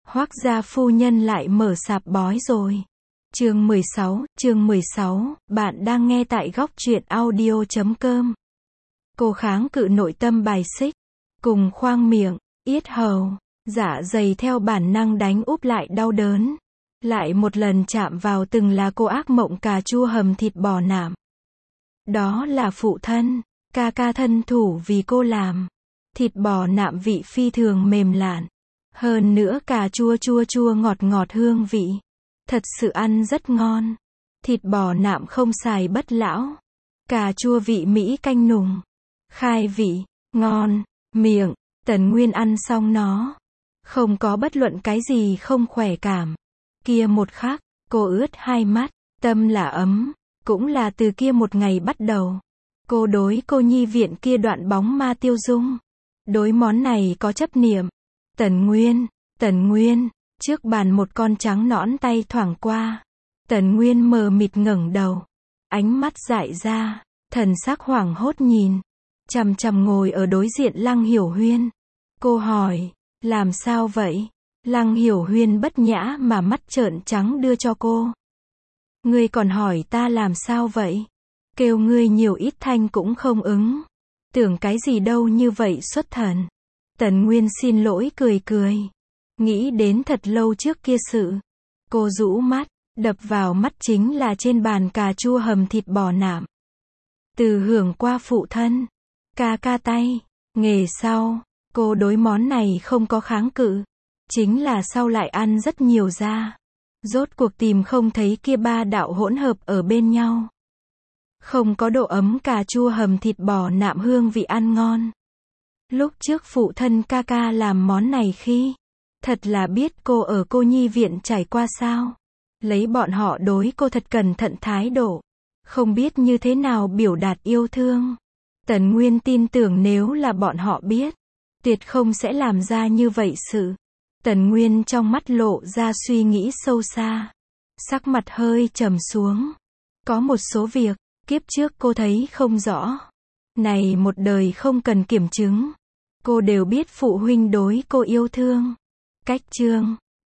Hoác gia phu nhân lại mở sạp bói rồi. Chương 16, bạn đang nghe tại góc truyện audio.com. Cô kháng cự nội tâm bài xích, cùng khoang miệng, yết hầu, dạ dày theo bản năng đánh úp lại đau đớn. Lại một lần chạm vào từng là cô ác mộng cà chua hầm thịt bò nạm. Đó là phụ thân, ca ca thân thủ vì cô làm. Thịt bò nạm vị phi thường mềm lạn. Hơn nữa cà chua chua ngọt ngọt hương vị. Thật sự ăn rất ngon. Thịt bò nạm không xài bất lão. Cà chua vị Mỹ canh nùng. Khai vị, ngon, miệng, Tần Nguyên ăn xong nó. Không có bất luận cái gì không khỏe cảm. Kia một khắc, cô ướt hai mắt, tâm là ấm. Cũng là từ kia một ngày bắt đầu. Cô đối cô nhi viện kia đoạn bóng ma tiêu dung. Đối món này có chấp niệm. Tần Nguyên, trước bàn một con trắng nõn tay thoảng qua. Tần Nguyên mờ mịt ngẩng đầu. Ánh mắt dại ra, thần sắc hoảng hốt nhìn. Chằm chằm ngồi ở đối diện Lăng Hiểu Huyên. Cô hỏi, làm sao vậy? Lăng Hiểu Huyên bất nhã mà mắt trợn trắng đưa cho cô. Ngươi còn hỏi ta làm sao vậy? Kêu ngươi nhiều ít thanh cũng không ứng. Tưởng cái gì đâu như vậy xuất thần. Tần Nguyên xin lỗi cười. Nghĩ đến thật lâu trước kia sự. Cô rũ mắt, đập vào mắt chính là trên bàn cà chua hầm thịt bò nạm. Từ hưởng qua phụ thân, ca ca tay, nghề sau, cô đối món này không có kháng cự. Chính là sau lại ăn rất nhiều ra. Rốt cuộc tìm không thấy kia ba đạo hỗn hợp ở bên nhau. Không có độ ấm cà chua hầm thịt bò nạm hương vị ăn ngon. Lúc trước phụ thân ca ca làm món này khi, thật là biết cô ở cô nhi viện trải qua sao. Lấy bọn họ đối cô thật cẩn thận thái độ. Không biết như thế nào biểu đạt yêu thương. Tần Nguyên tin tưởng nếu là bọn họ biết, tuyệt không sẽ làm ra như vậy sự. Tần Nguyên trong mắt lộ ra suy nghĩ sâu xa. Sắc mặt hơi trầm xuống. Có một số việc, kiếp trước cô thấy không rõ. Này một đời không cần kiểm chứng. Cô đều biết phụ huynh đối cô yêu thương. Cách chương